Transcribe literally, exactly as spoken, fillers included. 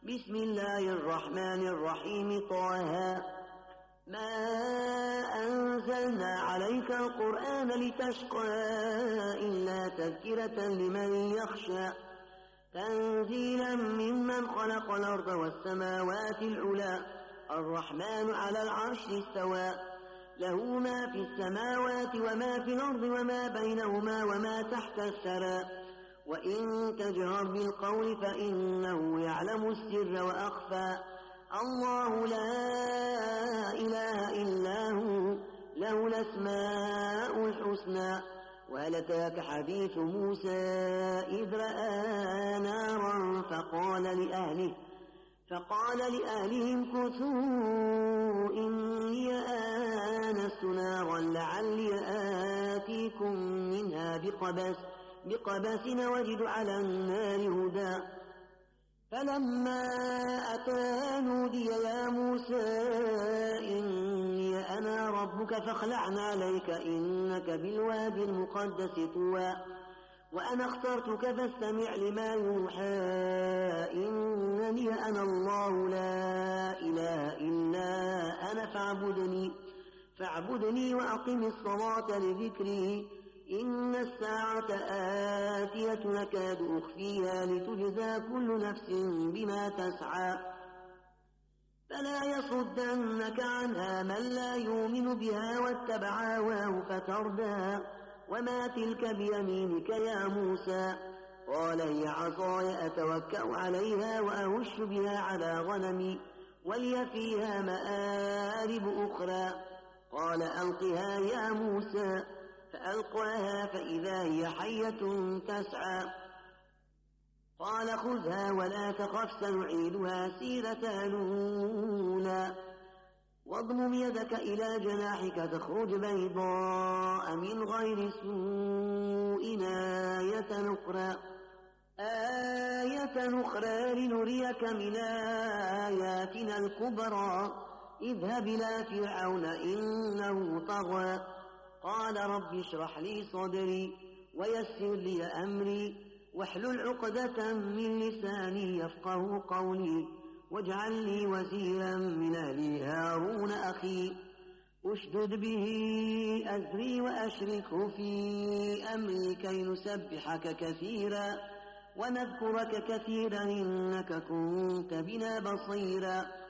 بسم الله الرحمن الرحيم طه ما أنزلنا عليك القرآن لتشقى إلا تذكرة لمن يخشى تنزيلا ممن خلق الأرض والسماوات العلى الرحمن على العرش استوى له ما في السماوات وما في الأرض وما بينهما وما تحت الثرى وإن تجهر بالقول فإنه يعلم السر وأخفى الله لا إله إلا هو له الأسماء الحسنى وهل أتاك حديث موسى إذ رأى نارا فقال لأهله فقال لأهلهم كثوا إني آنست نارا لعلي آتيكم منها بقبس بقبس وجد على النار هدى فلما أتى نودي يا موسى إني أنا ربك فاخلعن عليك إنك بالوادي المقدس طوى وأنا اخترتك فاستمع لما يوحى إنني أنا الله لا إله إلا أنا فاعبدني فاعبدني وأقم الصلاة لذكري إن الساعة آتية نكاد أخفيها لتجزى كل نفس بما تسعى فلا يصدنك عنها من لا يؤمن بها واتبع هواه فتردى وما تلك بيمينك يا موسى قال هي عصاي أتوكأ عليها وأهش بها على غنمي ولي فيها مآرب أخرى قال ألقها يا موسى فألقاها فإذا هي حية تسعى قال خذها ولا تخف سنعيدها سيرتها الأولى واضمم يدك إلى جناحك تخرج بيضاء من غير سوء آية أخرى آية أخرى لنريك من آياتنا الكبرى اذهب إلى فرعون إنه طغى قال رب اشرح لي صدري ويسر لي أمري واحلل عقدة من لساني يفقه قولي واجعل لي وزيرا من أهلي هارون أخي أشدد به أزري وأشركه في أمري كي نسبحك كثيرا ونذكرك كثيرا إنك كنت بنا بصيرا